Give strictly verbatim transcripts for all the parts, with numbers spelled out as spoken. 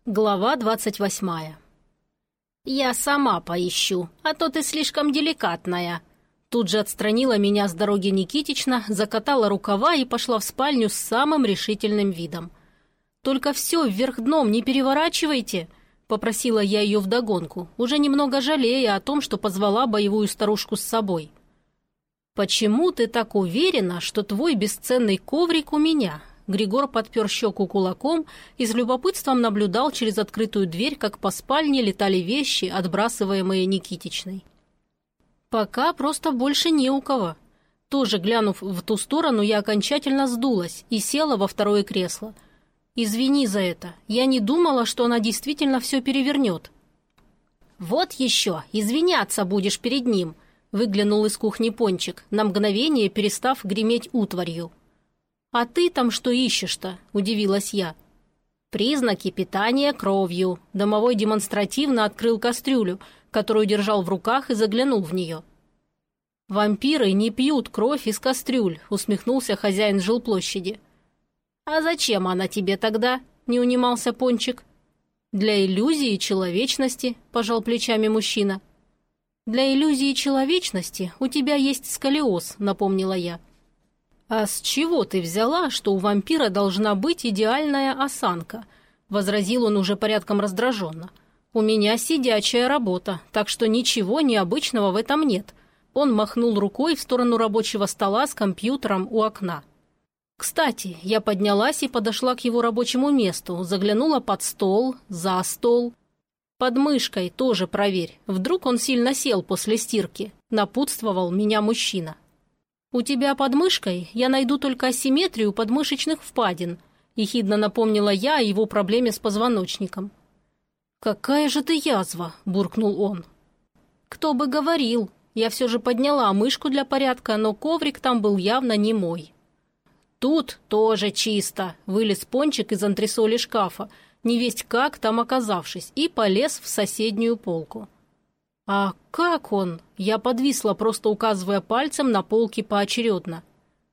Глава двадцать восьмая. «Я сама поищу, а то ты слишком деликатная». Тут же отстранила меня с дороги Никитична, закатала рукава и пошла в спальню с самым решительным видом. «Только все вверх дном не переворачивайте», — попросила я ее вдогонку, уже немного жалея о том, что позвала боевую старушку с собой. «Почему ты так уверена, что твой бесценный коврик у меня?» Григор подпер щеку кулаком и с любопытством наблюдал через открытую дверь, как по спальне летали вещи, отбрасываемые Никитичной. «Пока просто больше не у кого». Тоже глянув в ту сторону, я окончательно сдулась и села во второе кресло. «Извини за это. Я не думала, что она действительно все перевернет». «Вот еще, извиняться будешь перед ним», — выглянул из кухни Пончик, на мгновение перестав греметь утварью. «А ты там что ищешь-то?» – удивилась я. «Признаки питания кровью». Домовой демонстративно открыл кастрюлю, которую держал в руках, и заглянул в нее. «Вампиры не пьют кровь из кастрюль», – усмехнулся хозяин жилплощади. «А зачем она тебе тогда?» – не унимался Пончик. «Для иллюзии человечности», – пожал плечами мужчина. «Для иллюзии человечности у тебя есть сколиоз», – напомнила я. «А с чего ты взяла, что у вампира должна быть идеальная осанка?» – возразил он уже порядком раздраженно. «У меня сидячая работа, так что ничего необычного в этом нет». Он махнул рукой в сторону рабочего стола с компьютером у окна. Кстати, я поднялась и подошла к его рабочему месту, заглянула под стол, за стол. «Под мышкой тоже проверь, вдруг он сильно сел после стирки», – напутствовал меня мужчина. «У тебя под мышкой я найду только асимметрию подмышечных впадин», – ехидно напомнила я о его проблеме с позвоночником. «Какая же ты язва!» – буркнул он. «Кто бы говорил, я все же подняла мышку для порядка, но коврик там был явно не мой». «Тут тоже чисто», – вылез Пончик из антресоли шкафа, невесть как там оказавшись, и полез в соседнюю полку. «А как он?» Я подвисла, просто указывая пальцем на полки поочередно.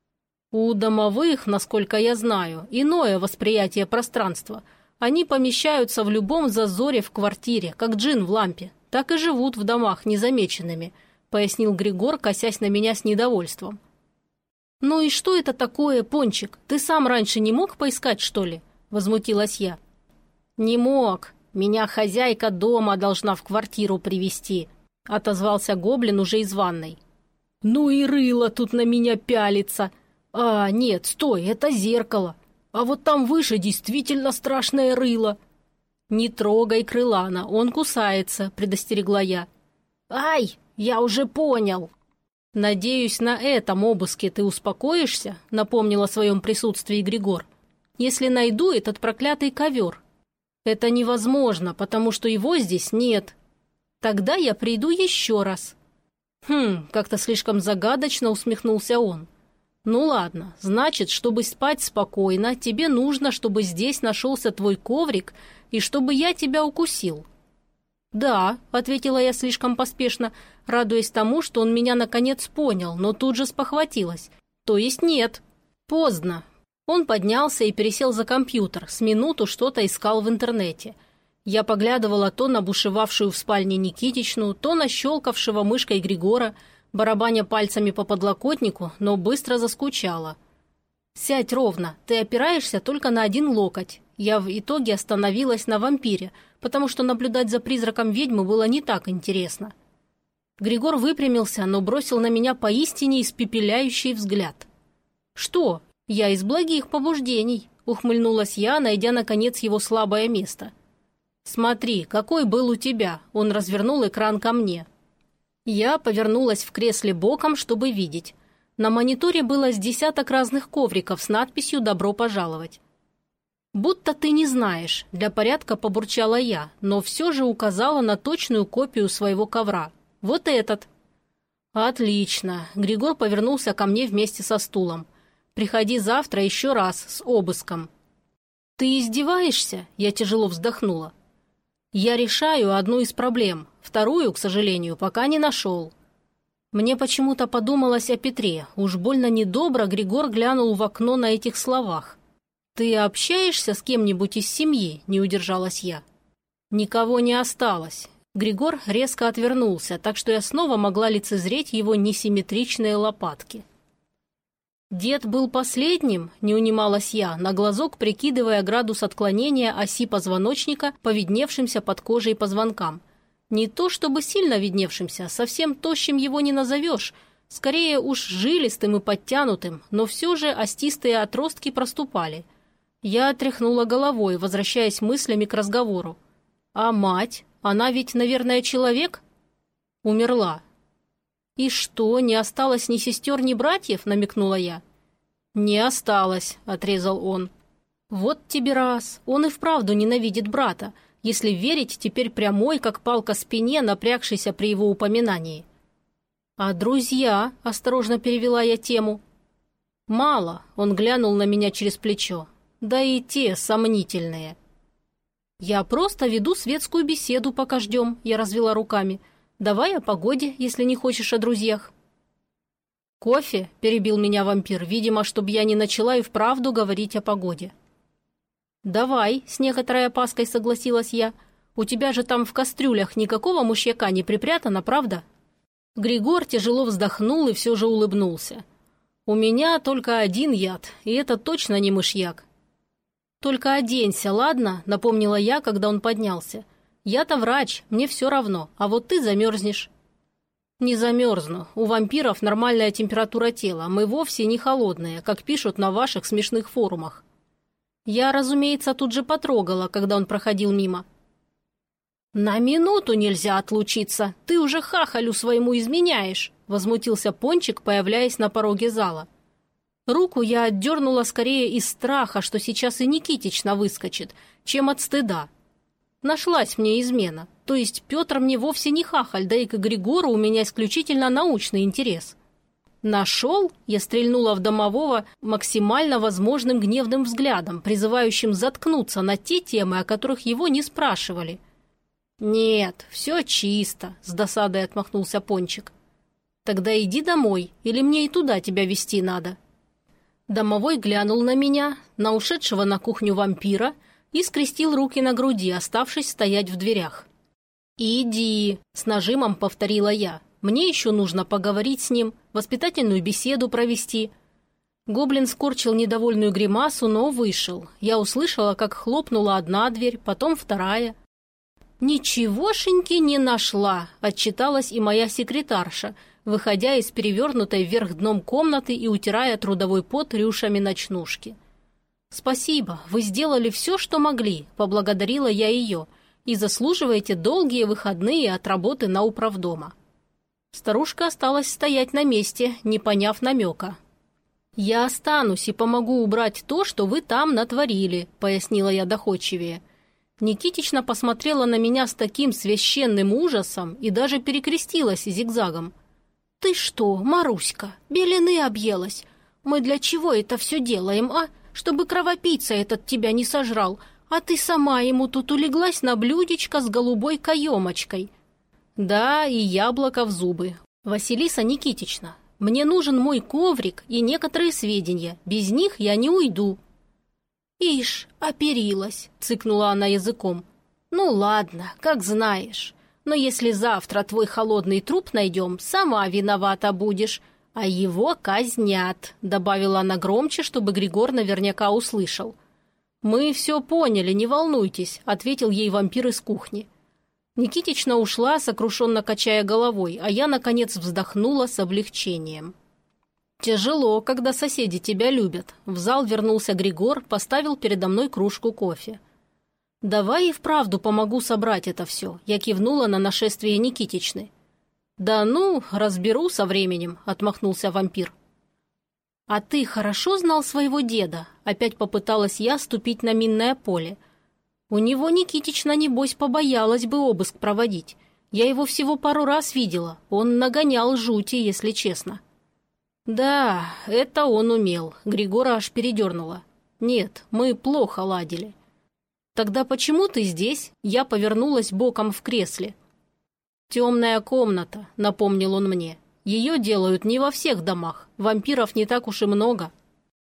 «У домовых, насколько я знаю, иное восприятие пространства. Они помещаются в любом зазоре в квартире, как джин в лампе. Так и живут в домах незамеченными», — пояснил Григор, косясь на меня с недовольством. «Ну и что это такое, Пончик? Ты сам раньше не мог поискать, что ли?» — возмутилась я. «Не мог. Меня хозяйка дома должна в квартиру привезти», — отозвался гоблин уже из ванной. «Ну и рыло тут на меня пялится. А, нет, стой, это зеркало. А вот там выше действительно страшное рыло». «Не трогай крылана, он кусается», — предостерегла я. «Ай, я уже понял». «Надеюсь, на этом обыске ты успокоишься», — напомнил о своем присутствии Григор. «Если найду этот проклятый ковер». «Это невозможно, потому что его здесь нет». «Тогда я приду еще раз». «Хм, как-то слишком загадочно», — усмехнулся он. «Ну ладно, значит, чтобы спать спокойно, тебе нужно, чтобы здесь нашелся твой коврик и чтобы я тебя укусил». «Да», — ответила я слишком поспешно, радуясь тому, что он меня наконец понял, но тут же спохватилась. «То есть нет. Поздно». Он поднялся и пересел за компьютер, с минуту что-то искал в интернете. Я поглядывала то на бушевавшую в спальне Никитичну, то на щелкавшего мышкой Григора, барабаня пальцами по подлокотнику, но быстро заскучала. «Сядь ровно, ты опираешься только на один локоть». Я в итоге остановилась на вампире, потому что наблюдать за призраком ведьмы было не так интересно. Григор выпрямился, но бросил на меня поистине испепеляющий взгляд. «Что? Я из благих побуждений», — ухмыльнулась я, найдя, наконец, его слабое место. «Смотри, какой был у тебя», — он развернул экран ко мне. Я повернулась в кресле боком, чтобы видеть. На мониторе было с десяток разных ковриков с надписью «Добро пожаловать». «Будто ты не знаешь», — для порядка побурчала я, но все же указала на точную копию своего ковра. «Вот этот». «Отлично», — Григор повернулся ко мне вместе со стулом. «Приходи завтра еще раз с обыском». «Ты издеваешься?» — я тяжело вздохнула. «Я решаю одну из проблем, вторую, к сожалению, пока не нашел». Мне почему-то подумалось о Петре, уж больно недобро Григор глянул в окно на этих словах. «Ты общаешься с кем-нибудь из семьи?» – не удержалась я. «Никого не осталось». Григор резко отвернулся, так что я снова могла лицезреть его несимметричные лопатки. «Дед был последним?» – не унималась я, на глазок прикидывая градус отклонения оси позвоночника по видневшимся под кожей позвонкам. Не то чтобы сильно видневшимся, совсем тощим его не назовешь, скорее уж жилистым и подтянутым, но все же остистые отростки проступали. Я тряхнула головой, возвращаясь мыслями к разговору. «А мать? Она ведь, наверное, человек?» «Умерла». «И что, не осталось ни сестер, ни братьев?» – намекнула я. «Не осталось», – отрезал он. «Вот тебе раз. Он и вправду ненавидит брата, если верить теперь прямой, как палка спине, напрягшейся при его упоминании». «А друзья?» – осторожно перевела я тему. «Мало», – он глянул на меня через плечо. «Да и те сомнительные». «Я просто веду светскую беседу, пока ждем», – я развела руками. «Давай о погоде, если не хочешь о друзьях». «Кофе?» – перебил меня вампир, видимо, чтобы я не начала и вправду говорить о погоде. «Давай», – с некоторой опаской согласилась я. «У тебя же там в кастрюлях никакого мышьяка не припрятано, правда?» Григор тяжело вздохнул и все же улыбнулся. «У меня только один яд, и это точно не мышьяк». «Только оденься, ладно?» – напомнила я, когда он поднялся. «Я-то врач, мне все равно, а вот ты замерзнешь». «Не замерзну. У вампиров нормальная температура тела, мы вовсе не холодные, как пишут на ваших смешных форумах». Я, разумеется, тут же потрогала, когда он проходил мимо. «На минуту нельзя отлучиться, ты уже хахалю своему изменяешь», – возмутился Пончик, появляясь на пороге зала. Руку я отдернула скорее из страха, что сейчас и Никитична выскочит, чем от стыда. Нашлась мне измена, то есть Петр мне вовсе не хахаль, да и к Григору у меня исключительно научный интерес. «Нашел?» – я стрельнула в домового максимально возможным гневным взглядом, призывающим заткнуться на те темы, о которых его не спрашивали. «Нет, все чисто», – с досадой отмахнулся Пончик. «Тогда иди домой, или мне и туда тебя вести надо». Домовой глянул на меня, на ушедшего на кухню вампира и скрестил руки на груди, оставшись стоять в дверях. «Иди», – с нажимом повторила я. «Мне еще нужно поговорить с ним, воспитательную беседу провести». Гоблин скорчил недовольную гримасу, но вышел. Я услышала, как хлопнула одна дверь, потом вторая. «Ничегошеньки не нашла», – отчиталась и моя секретарша, выходя из перевернутой вверх дном комнаты и утирая трудовой пот рюшами ночнушки. «Спасибо, вы сделали все, что могли», – поблагодарила я ее, «и заслуживаете долгие выходные от работы на управдома». Старушка осталась стоять на месте, не поняв намека. «Я останусь и помогу убрать то, что вы там натворили», – пояснила я доходчивее. Никитична посмотрела на меня с таким священным ужасом и даже перекрестилась зигзагом. «Ты что, Маруська, белины объелась? Мы для чего это все делаем, а? Чтобы кровопийца этот тебя не сожрал, а ты сама ему тут улеглась на блюдечко с голубой каемочкой». «Да, и яблоко в зубы. Василиса Никитична, мне нужен мой коврик и некоторые сведения. Без них я не уйду». «Ишь, оперилась», — цыкнула она языком. «Ну ладно, как знаешь. Но если завтра твой холодный труп найдем, сама виновата будешь, а его казнят», — добавила она громче, чтобы Григор наверняка услышал. «Мы все поняли, не волнуйтесь», — ответил ей вампир из кухни. Никитична ушла, сокрушенно качая головой, а я, наконец, вздохнула с облегчением. «Тяжело, когда соседи тебя любят». В зал вернулся Григор, поставил передо мной кружку кофе. «Давай и вправду помогу собрать это все», — я кивнула на нашествие Никитичны. «Да ну, разберу со временем», — отмахнулся вампир. «А ты хорошо знал своего деда?» — опять попыталась я ступить на минное поле. «У него Никитична, небось, побоялась бы обыск проводить. Я его всего пару раз видела, он нагонял жути, если честно». «Да, это он умел», — Григора аж передернула. «Нет, мы плохо ладили». «Тогда почему ты здесь?» Я повернулась боком в кресле. «Темная комната», — напомнил он мне. «Ее делают не во всех домах, вампиров не так уж и много».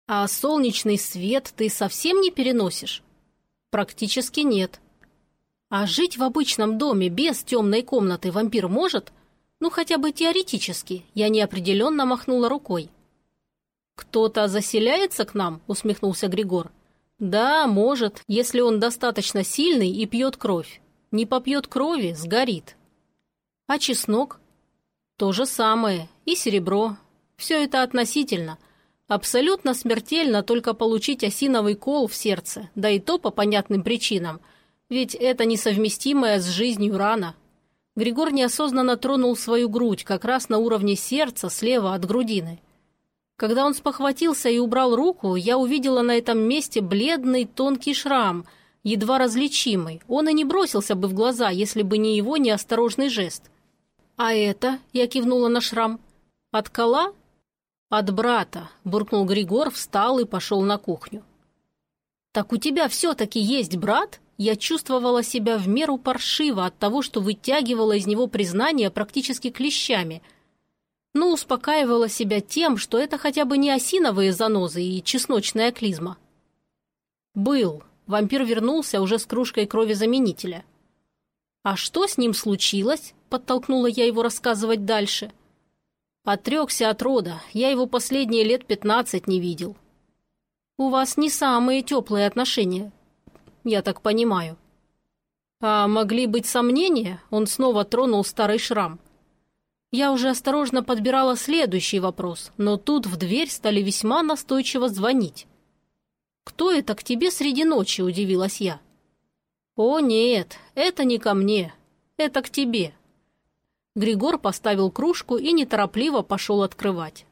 А солнечный свет ты совсем не переносишь? Практически нет. А жить в обычном доме без темной комнаты вампир может? Ну, хотя бы теоретически. Я неопределенно махнула рукой. «Кто-то заселяется к нам?» — усмехнулся Григор. «Да, может, если он достаточно сильный и пьет кровь. Не попьет крови — сгорит». «А чеснок?» «То же самое. И серебро. Все это относительно. Абсолютно смертельно только получить осиновый кол в сердце, да и то по понятным причинам. Ведь это несовместимая с жизнью рана». Григор неосознанно тронул свою грудь как раз на уровне сердца слева от грудины. Когда он спохватился и убрал руку, я увидела на этом месте бледный тонкий шрам, едва различимый. Он и не бросился бы в глаза, если бы не его неосторожный жест. «А это?» — я кивнула на шрам. «От кола?» «От брата», — буркнул Григор, встал и пошел на кухню. «Так у тебя все-таки есть брат?» Я чувствовала себя в меру паршиво от того, что вытягивала из него признание практически клещами. Но успокаивала себя тем, что это хотя бы не осиновые занозы и чесночная клизма. «Был». Вампир вернулся уже с кружкой крови-заменителя. «А что с ним случилось?» — подтолкнула я его рассказывать дальше. «Отрекся от рода. Я его последние лет пятнадцать не видел». «У вас не самые теплые отношения, я так понимаю». «А могли быть сомнения?» — он снова тронул старый шрам. Я уже осторожно подбирала следующий вопрос, но тут в дверь стали весьма настойчиво звонить. «Кто это к тебе среди ночи?» — удивилась я. «О нет, это не ко мне, это к тебе». Григор поставил кружку и неторопливо пошел открывать.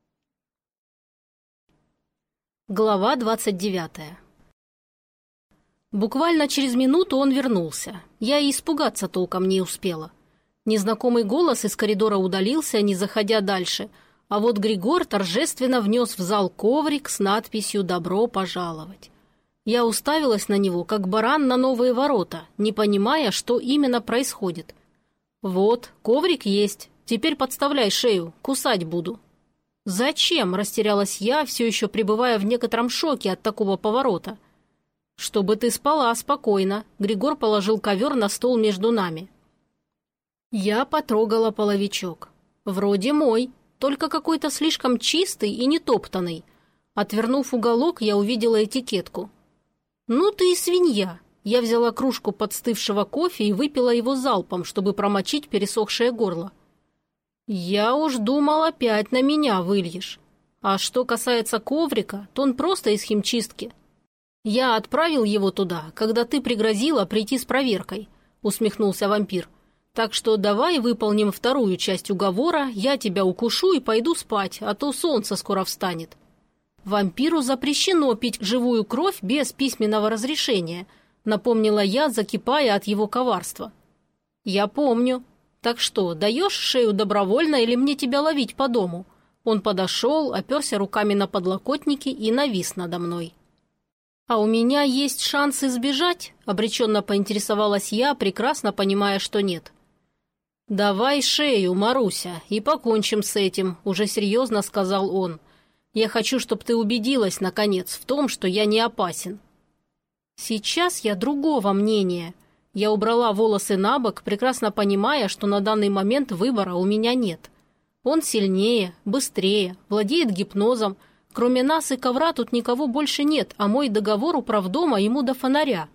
Глава двадцать девятая. Буквально через минуту он вернулся. Я и испугаться толком не успела. Незнакомый голос из коридора удалился, не заходя дальше, а вот Григор торжественно внес в зал коврик с надписью «Добро пожаловать». Я уставилась на него, как баран на новые ворота, не понимая, что именно происходит. «Вот, коврик есть. Теперь подставляй шею, кусать буду». «Зачем?» – растерялась я, все еще пребывая в некотором шоке от такого поворота. «Чтобы ты спала спокойно», – Григор положил ковер на стол между нами. Я потрогала половичок. Вроде мой, только какой-то слишком чистый и нетоптанный. Отвернув уголок, я увидела этикетку. «Ну ты и свинья!» Я взяла кружку подстывшего кофе и выпила его залпом, чтобы промочить пересохшее горло. «Я уж думал, опять на меня выльешь. А что касается коврика, то он просто из химчистки. Я отправил его туда, когда ты пригрозила прийти с проверкой», — усмехнулся вампир. «Так что давай выполним вторую часть уговора, я тебя укушу и пойду спать, а то солнце скоро встанет». «Вампиру запрещено пить живую кровь без письменного разрешения», — напомнила я, закипая от его коварства. «Я помню. Так что, даешь шею добровольно или мне тебя ловить по дому?» Он подошел, оперся руками на подлокотники и навис надо мной. «А у меня есть шанс избежать?» — обреченно поинтересовалась я, прекрасно понимая, что нет. «Давай шею, Маруся, и покончим с этим», — уже серьезно сказал он. «Я хочу, чтобы ты убедилась, наконец, в том, что я не опасен». Сейчас я другого мнения. Я убрала волосы на бок, прекрасно понимая, что на данный момент выбора у меня нет. Он сильнее, быстрее, владеет гипнозом. Кроме нас и ковра тут никого больше нет, а мой договор управдома ему до фонаря.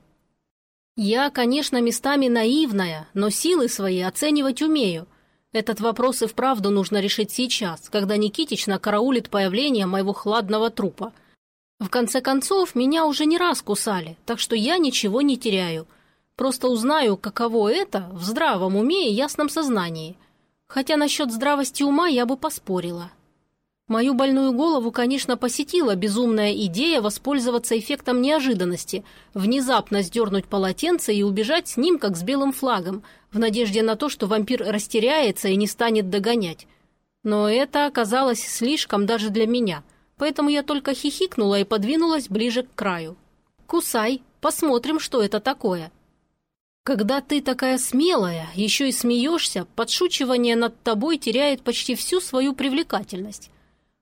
Я, конечно, местами наивная, но силы свои оценивать умею. Этот вопрос и вправду нужно решить сейчас, когда Никитич накараулит появление моего хладного трупа. В конце концов, меня уже не раз кусали, так что я ничего не теряю. Просто узнаю, каково это в здравом уме и ясном сознании. Хотя насчет здравости ума я бы поспорила. Мою больную голову, конечно, посетила безумная идея воспользоваться эффектом неожиданности, внезапно сдернуть полотенце и убежать с ним, как с белым флагом, в надежде на то, что вампир растеряется и не станет догонять. Но это оказалось слишком даже для меня, поэтому я только хихикнула и подвинулась ближе к краю. «Кусай, посмотрим, что это такое». Когда ты такая смелая, еще и смеешься, подшучивание над тобой теряет почти всю свою привлекательность.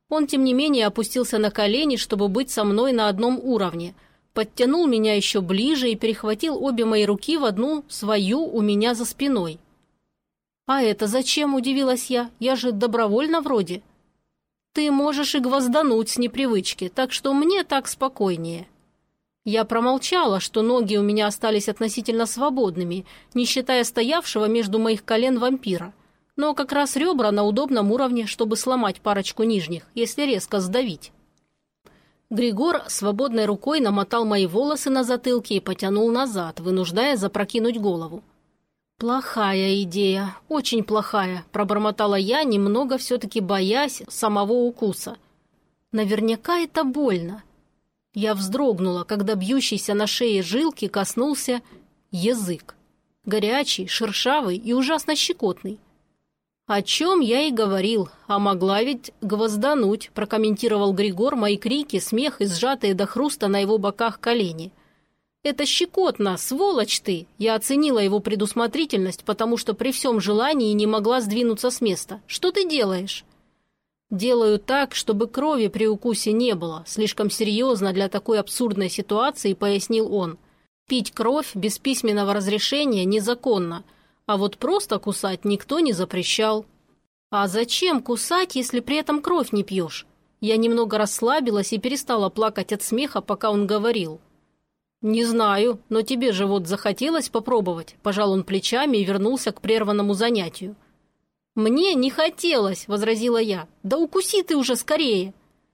Он, тем не менее, опустился на колени, чтобы быть со мной на одном уровне, подтянул меня еще ближе и перехватил обе мои руки в одну свою у меня за спиной. «А это зачем?» – удивилась я. «Я же добровольно вроде». «Ты можешь и гвоздануть с непривычки, так что мне так спокойнее». Я промолчала, что ноги у меня остались относительно свободными, не считая стоявшего между моих колен вампира. Но как раз ребра на удобном уровне, чтобы сломать парочку нижних, если резко сдавить. Григор свободной рукой намотал мои волосы на затылке и потянул назад, вынуждая запрокинуть голову. «Плохая идея, очень плохая», – пробормотала я, немного все-таки боясь самого укуса. «Наверняка это больно». Я вздрогнула, когда бьющийся на шее жилки коснулся язык. Горячий, шершавый и ужасно щекотный. «О чем я и говорил, а могла ведь гвоздануть», – прокомментировал Григор мои крики, смех и сжатые до хруста на его боках колени. «Это щекотно, сволочь ты!» Я оценила его предусмотрительность, потому что при всем желании не могла сдвинуться с места. «Что ты делаешь?» «Делаю так, чтобы крови при укусе не было», слишком серьезно для такой абсурдной ситуации, пояснил он. «Пить кровь без письменного разрешения незаконно, а вот просто кусать никто не запрещал». «А зачем кусать, если при этом кровь не пьешь?» Я немного расслабилась и перестала плакать от смеха, пока он говорил. «Не знаю, но тебе же вот захотелось попробовать», пожал он плечами и вернулся к прерванному занятию. «Мне не хотелось», — возразила я. «Да укуси ты уже скорее».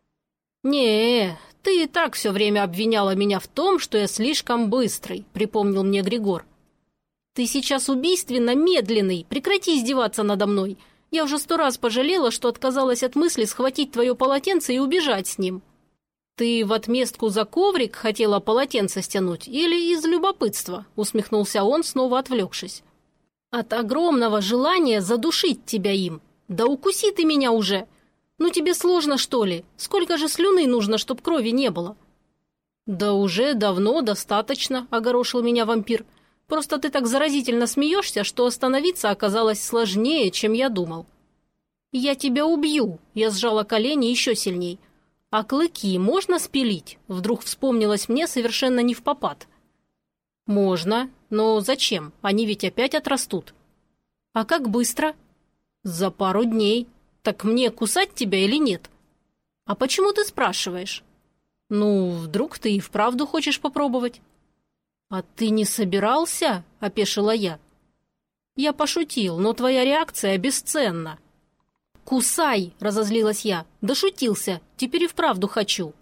«Не, ты и так все время обвиняла меня в том, что я слишком быстрый», — припомнил мне Григор. «Ты сейчас убийственно медленный, прекрати издеваться надо мной. Я уже сто раз пожалела, что отказалась от мысли схватить твое полотенце и убежать с ним». «Ты в отместку за коврик хотела полотенце стянуть или из любопытства?» — усмехнулся он, снова отвлекшись. «От огромного желания задушить тебя им. Да укуси ты меня уже! Ну тебе сложно, что ли? Сколько же слюны нужно, чтоб крови не было?» «Да уже давно достаточно», — огорошил меня вампир. «Просто ты так заразительно смеешься, что остановиться оказалось сложнее, чем я думал». «Я тебя убью!» — я сжала колени еще сильней. «А клыки можно спилить?» — вдруг вспомнилось мне совершенно невпопад. «Можно, но зачем? Они ведь опять отрастут». «А как быстро?» «За пару дней. Так мне кусать тебя или нет?» «А почему ты спрашиваешь?» «Ну, вдруг ты и вправду хочешь попробовать?» «А ты не собирался?» — опешила я. «Я пошутил, но твоя реакция бесценна». «Кусай!» — разозлилась я. «Да шутился, теперь и вправду хочу».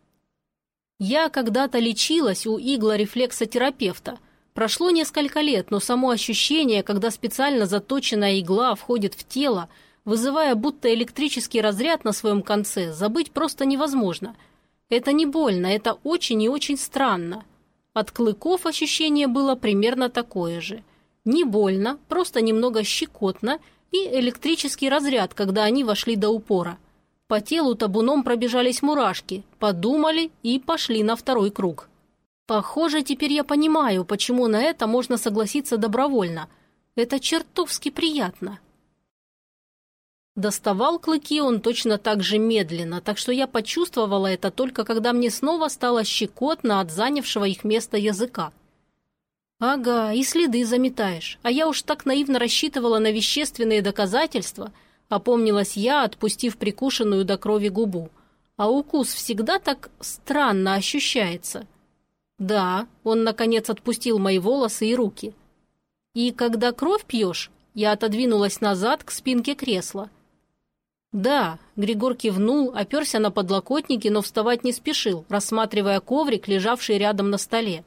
Я когда-то лечилась у иглорефлексотерапевта. Прошло несколько лет, но само ощущение, когда специально заточенная игла входит в тело, вызывая будто электрический разряд на своем конце, забыть просто невозможно. Это не больно, это очень и очень странно. От клыков ощущение было примерно такое же. Не больно, просто немного щекотно и электрический разряд, когда они вошли до упора. По телу табуном пробежались мурашки, подумали и пошли на второй круг. Похоже, теперь я понимаю, почему на это можно согласиться добровольно. Это чертовски приятно. Доставал клыки он точно так же медленно, так что я почувствовала это только когда мне снова стало щекотно от занявшего их место языка. «Ага, и следы заметаешь, а я уж так наивно рассчитывала на вещественные доказательства», опомнилась я, отпустив прикушенную до крови губу. «А укус всегда так странно ощущается». «Да», он, наконец, отпустил мои волосы и руки. «И когда кровь пьешь?» Я отодвинулась назад к спинке кресла. «Да», Григор кивнул, оперся на подлокотники, но вставать не спешил, рассматривая коврик, лежавший рядом на столе.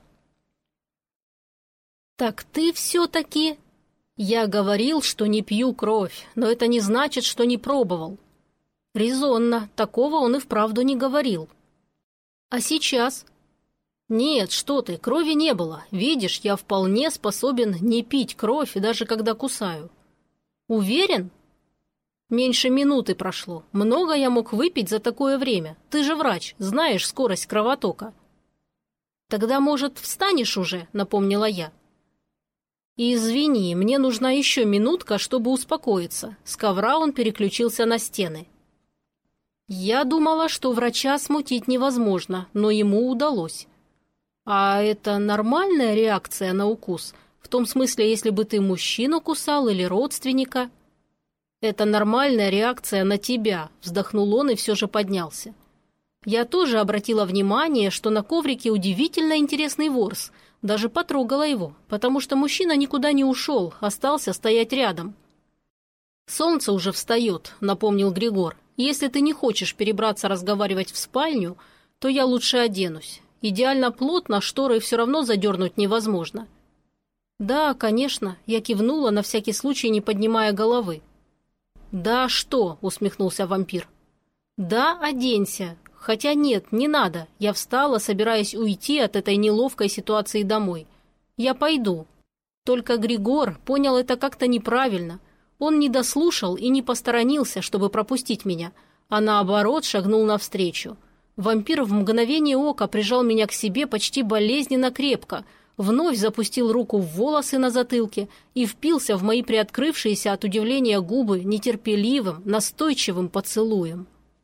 «Так ты все-таки...» «Я говорил, что не пью кровь, но это не значит, что не пробовал». «Резонно, такого он и вправду не говорил». «А сейчас?» «Нет, что ты, крови не было. Видишь, я вполне способен не пить кровь, даже когда кусаю». «Уверен?» «Меньше минуты прошло. Много я мог выпить за такое время. Ты же врач, знаешь скорость кровотока». «Тогда, может, встанешь уже?» — напомнила я. «Извини, мне нужна еще минутка, чтобы успокоиться». С ковра он переключился на стены. Я думала, что врача смутить невозможно, но ему удалось. А это нормальная реакция на укус? В том смысле, если бы ты мужчину кусал или родственника? Это нормальная реакция на тебя, вздохнул он и все же поднялся. Я тоже обратила внимание, что на коврике удивительно интересный ворс, даже потрогала его, потому что мужчина никуда не ушел, остался стоять рядом. «Солнце уже встает», — напомнил Григор. «Если ты не хочешь перебраться разговаривать в спальню, то я лучше оденусь. Идеально плотно шторы все равно задернуть невозможно». «Да, конечно», — я кивнула, на всякий случай не поднимая головы. «Да что?» — усмехнулся вампир. «Да, оденься. Хотя нет, не надо. Я встала, собираясь уйти от этой неловкой ситуации домой. Я пойду». Только Григор понял это как-то неправильно. Он не дослушал и не посторонился, чтобы пропустить меня, а наоборот шагнул навстречу. Вампир в мгновение ока прижал меня к себе почти болезненно крепко, вновь запустил руку в волосы на затылке и впился в мои приоткрывшиеся от удивления губы нетерпеливым, настойчивым поцелуем.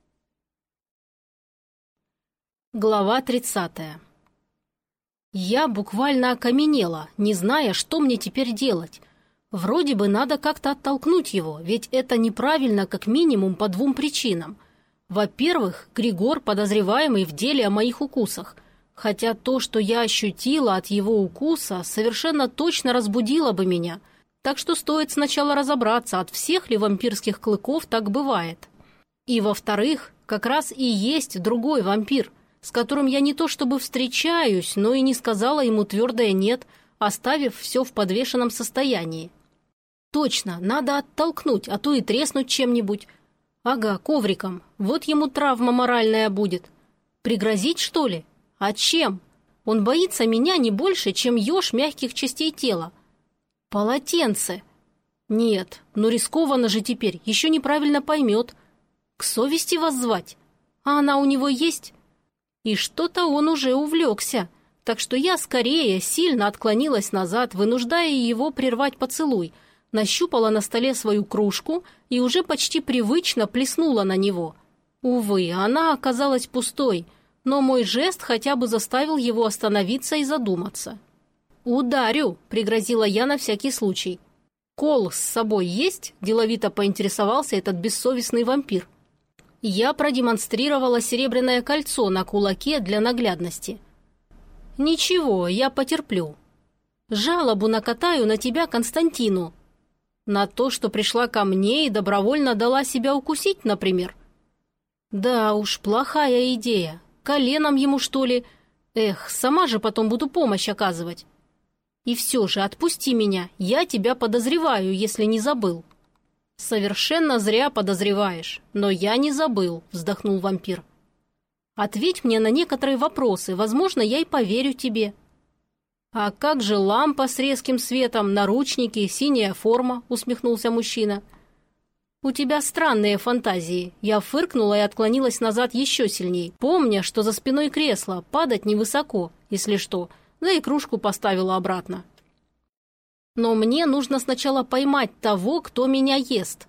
Глава тридцатая. Я буквально окаменела, не зная, что мне теперь делать. Вроде бы надо как-то оттолкнуть его, ведь это неправильно как минимум по двум причинам. Во-первых, Григор подозреваемый в деле о моих укусах, хотя то, что я ощутила от его укуса, совершенно точно разбудило бы меня, так что стоит сначала разобраться, от всех ли вампирских клыков так бывает. И во-вторых, как раз и есть другой вампир, с которым я не то чтобы встречаюсь, но и не сказала ему твердое «нет», оставив все в подвешенном состоянии. Точно, надо оттолкнуть, а то и треснуть чем-нибудь. Ага, ковриком. Вот ему травма моральная будет. Пригрозить, что ли? А чем? Он боится меня не больше, чем еж мягких частей тела. Полотенце. Нет, ну рискованно же теперь, еще неправильно поймет. К совести воззвать? А она у него есть? И что-то он уже увлекся. Так что я скорее сильно отклонилась назад, вынуждая его прервать поцелуй, нащупала на столе свою кружку и уже почти привычно плеснула на него. Увы, она оказалась пустой, но мой жест хотя бы заставил его остановиться и задуматься. «Ударю», — пригрозила я на всякий случай. «Кол с собой есть?» — деловито поинтересовался этот бессовестный вампир. Я продемонстрировала серебряное кольцо на кулаке для наглядности. «Ничего, я потерплю. Жалобу накатаю на тебя Константину. На то, что пришла ко мне и добровольно дала себя укусить, например. Да уж, плохая идея. Коленом ему, что ли? Эх, сама же потом буду помощь оказывать. И все же, отпусти меня, я тебя подозреваю, если не забыл». «Совершенно зря подозреваешь, но я не забыл», — вздохнул вампир. «Ответь мне на некоторые вопросы, возможно, я и поверю тебе». «А как же лампа с резким светом, наручники, синяя форма?» — усмехнулся мужчина. «У тебя странные фантазии». Я фыркнула и отклонилась назад еще сильней, помня, что за спиной кресла, падать невысоко, если что, да и кружку поставила обратно. «Но мне нужно сначала поймать того, кто меня ест».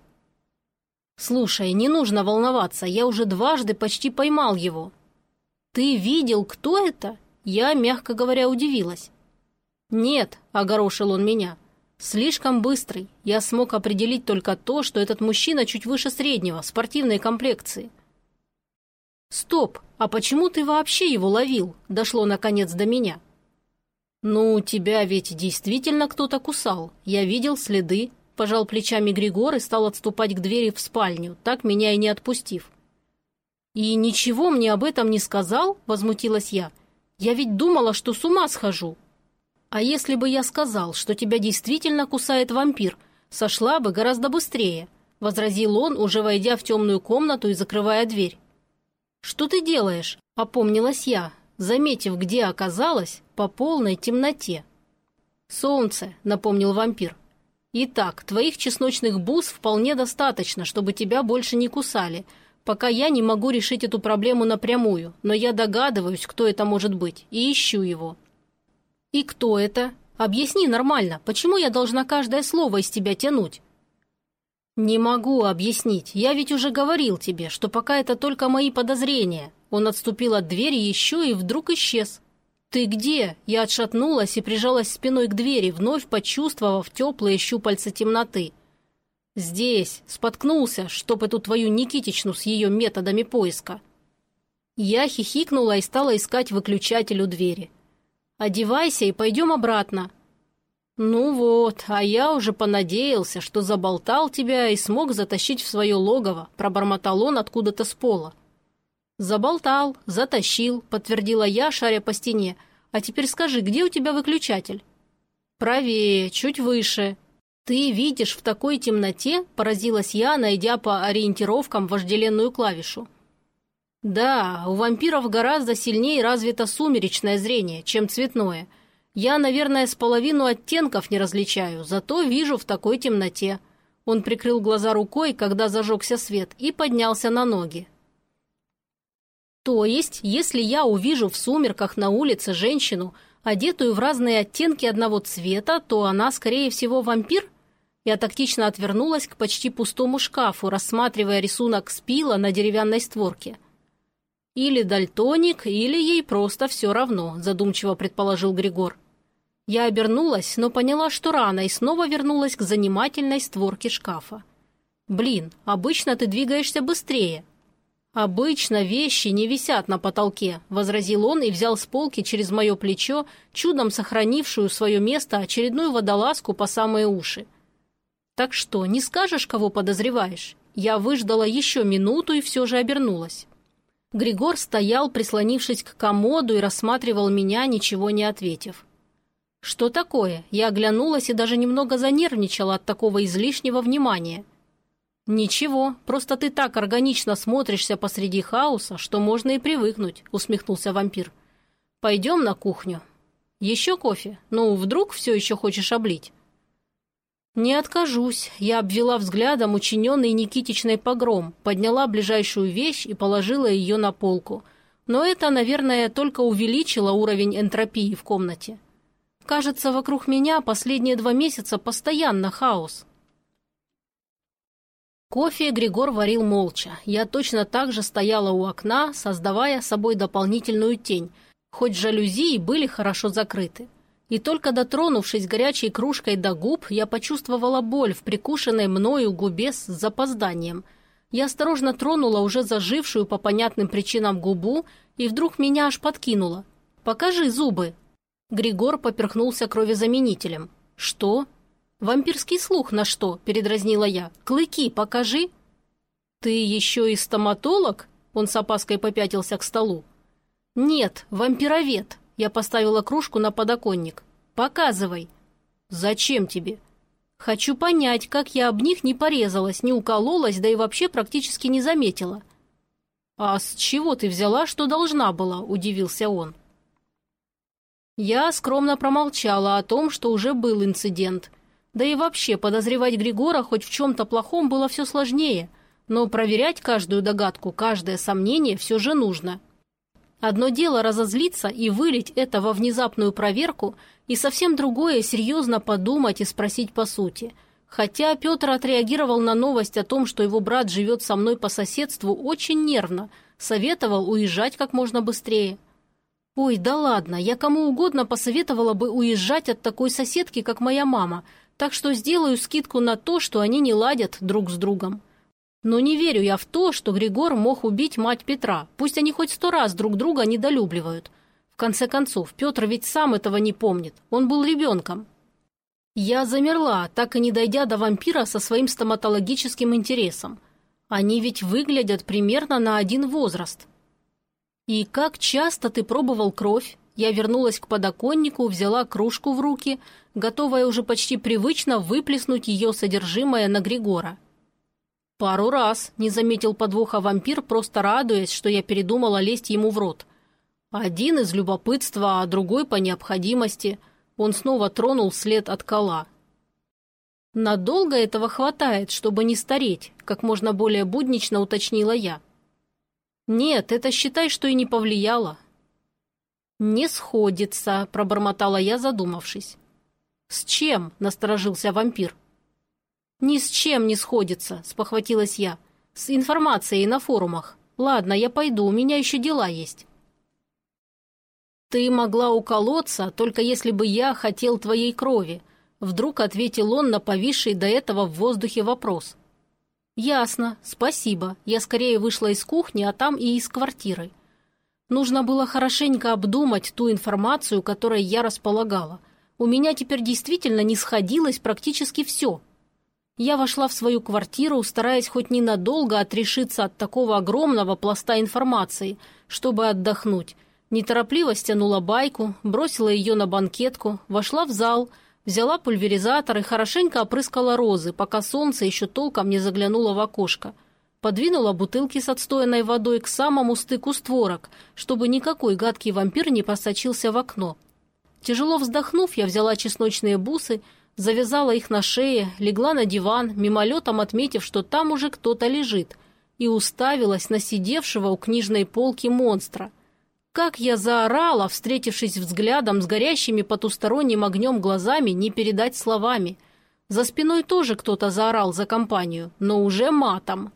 «Слушай, не нужно волноваться, я уже дважды почти поймал его». «Ты видел, кто это?» Я, мягко говоря, удивилась. «Нет», — огорошил он меня, — «слишком быстрый. Я смог определить только то, что этот мужчина чуть выше среднего, спортивной комплекции». «Стоп, а почему ты вообще его ловил?» — дошло наконец до меня. «Ну, тебя ведь действительно кто-то кусал. Я видел следы», — пожал плечами Григор и стал отступать к двери в спальню, так меня и не отпустив. «И ничего мне об этом не сказал?» — возмутилась я. «Я ведь думала, что с ума схожу». «А если бы я сказал, что тебя действительно кусает вампир, сошла бы гораздо быстрее», — возразил он, уже войдя в темную комнату и закрывая дверь. «Что ты делаешь?» — опомнилась я, заметив, где оказалась, по полной темноте. «Солнце», — напомнил вампир. «Итак, твоих чесночных бус вполне достаточно, чтобы тебя больше не кусали, пока я не могу решить эту проблему напрямую, но я догадываюсь, кто это может быть, и ищу его». «И кто это? Объясни нормально, почему я должна каждое слово из тебя тянуть?» «Не могу объяснить. Я ведь уже говорил тебе, что пока это только мои подозрения». Он отступил от двери еще и вдруг исчез. «Ты где?» Я отшатнулась и прижалась спиной к двери, вновь почувствовав теплые щупальца темноты. «Здесь. Споткнулся, чтоб эту твою Никитичну с ее методами поиска». Я хихикнула и стала искать выключатель у двери. «Одевайся и пойдем обратно». «Ну вот, а я уже понадеялся, что заболтал тебя и смог затащить в свое логово», — пробормотал он откуда-то с пола. «Заболтал, затащил», — подтвердила я, шаря по стене. «А теперь скажи, где у тебя выключатель?» «Правее, чуть выше». «Ты видишь в такой темноте?» — поразилась я, найдя по ориентировкам вожделенную клавишу. «Да, у вампиров гораздо сильнее развито сумеречное зрение, чем цветное. Я, наверное, с половину оттенков не различаю, зато вижу в такой темноте». Он прикрыл глаза рукой, когда зажегся свет, и поднялся на ноги. «То есть, если я увижу в сумерках на улице женщину, одетую в разные оттенки одного цвета, то она, скорее всего, вампир?» Я тактично отвернулась к почти пустому шкафу, рассматривая рисунок спила на деревянной створке. «Или дальтоник, или ей просто все равно», – задумчиво предположил Григор. Я обернулась, но поняла, что рано, и снова вернулась к занимательной створке шкафа. «Блин, обычно ты двигаешься быстрее». «Обычно вещи не висят на потолке», – возразил он и взял с полки через мое плечо, чудом сохранившую свое место, очередную водолазку по самые уши. «Так что, не скажешь, кого подозреваешь?» Я выждала еще минуту и все же обернулась. Григор стоял, прислонившись к комоду, и рассматривал меня, ничего не ответив. «Что такое?» Я оглянулась и даже немного занервничала от такого излишнего внимания. «Ничего, просто ты так органично смотришься посреди хаоса, что можно и привыкнуть», — усмехнулся вампир. «Пойдем на кухню. Еще кофе? Ну, вдруг все еще хочешь облить?» «Не откажусь», — я обвела взглядом учиненный Никитичной погром, подняла ближайшую вещь и положила ее на полку. Но это, наверное, только увеличило уровень энтропии в комнате. Кажется, вокруг меня последние два месяца постоянно хаос. Кофе Григор варил молча. Я точно так же стояла у окна, создавая собой дополнительную тень, хоть жалюзи и были хорошо закрыты. И только дотронувшись горячей кружкой до губ, я почувствовала боль в прикушенной мною губе с запозданием. Я осторожно тронула уже зажившую по понятным причинам губу, и вдруг меня аж подкинуло. «Покажи зубы!» Григор поперхнулся кровезаменителем. «Что?» «Вампирский слух на что?» – передразнила я. «Клыки покажи!» «Ты еще и стоматолог?» – он с опаской попятился к столу. «Нет, вампировед!» – я поставила кружку на подоконник. «Показывай!» «Зачем тебе?» «Хочу понять, как я об них не порезалась, не укололась, да и вообще практически не заметила». «А с чего ты взяла, что должна была?» – удивился он. Я скромно промолчала о том, что уже был инцидент. Да и вообще подозревать Григора хоть в чем-то плохом было все сложнее, но проверять каждую догадку, каждое сомнение все же нужно. Одно дело разозлиться и вылить это во внезапную проверку, и совсем другое серьезно подумать и спросить по сути. Хотя Петр отреагировал на новость о том, что его брат живет со мной по соседству, очень нервно, советовал уезжать как можно быстрее. Ой, да ладно, я кому угодно посоветовала бы уезжать от такой соседки, как моя мама, так что сделаю скидку на то, что они не ладят друг с другом. Но не верю я в то, что Григор мог убить мать Петра, пусть они хоть сто раз друг друга недолюбливают. В конце концов, Петр ведь сам этого не помнит, он был ребенком. Я замерла, так и не дойдя до вампира со своим стоматологическим интересом. Они ведь выглядят примерно на один возраст. «И как часто ты пробовал кровь?» Я вернулась к подоконнику, взяла кружку в руки, готовая уже почти привычно выплеснуть ее содержимое на Григора. «Пару раз», — не заметил подвоха вампир, просто радуясь, что я передумала лезть ему в рот. «Один из любопытства, а другой по необходимости». Он снова тронул след от кола. «Надолго этого хватает, чтобы не стареть», — как можно более буднично уточнила я. «Нет, это считай, что и не повлияло». «Не сходится», — пробормотала я, задумавшись. «С чем?» — насторожился вампир. «Ни с чем не сходится», – спохватилась я. «С информацией на форумах. Ладно, я пойду, у меня еще дела есть». «Ты могла уколоться, только если бы я хотел твоей крови», – вдруг ответил он на повисший до этого в воздухе вопрос. «Ясно, спасибо. Я скорее вышла из кухни, а там и из квартиры. Нужно было хорошенько обдумать ту информацию, которой я располагала. У меня теперь действительно не сходилось практически все». Я вошла в свою квартиру, стараясь хоть ненадолго отрешиться от такого огромного пласта информации, чтобы отдохнуть. Неторопливо стянула байку, бросила ее на банкетку, вошла в зал, взяла пульверизатор и хорошенько опрыскала розы, пока солнце еще толком не заглянуло в окошко. Подвинула бутылки с отстоянной водой к самому стыку створок, чтобы никакой гадкий вампир не просочился в окно. Тяжело вздохнув, я взяла чесночные бусы, завязала их на шее, легла на диван, мимолетом отметив, что там уже кто-то лежит, и уставилась на сидевшего у книжной полки монстра. Как я заорала, встретившись взглядом с горящими потусторонним огнем глазами, не передать словами. За спиной тоже кто-то заорал за компанию, но уже матом.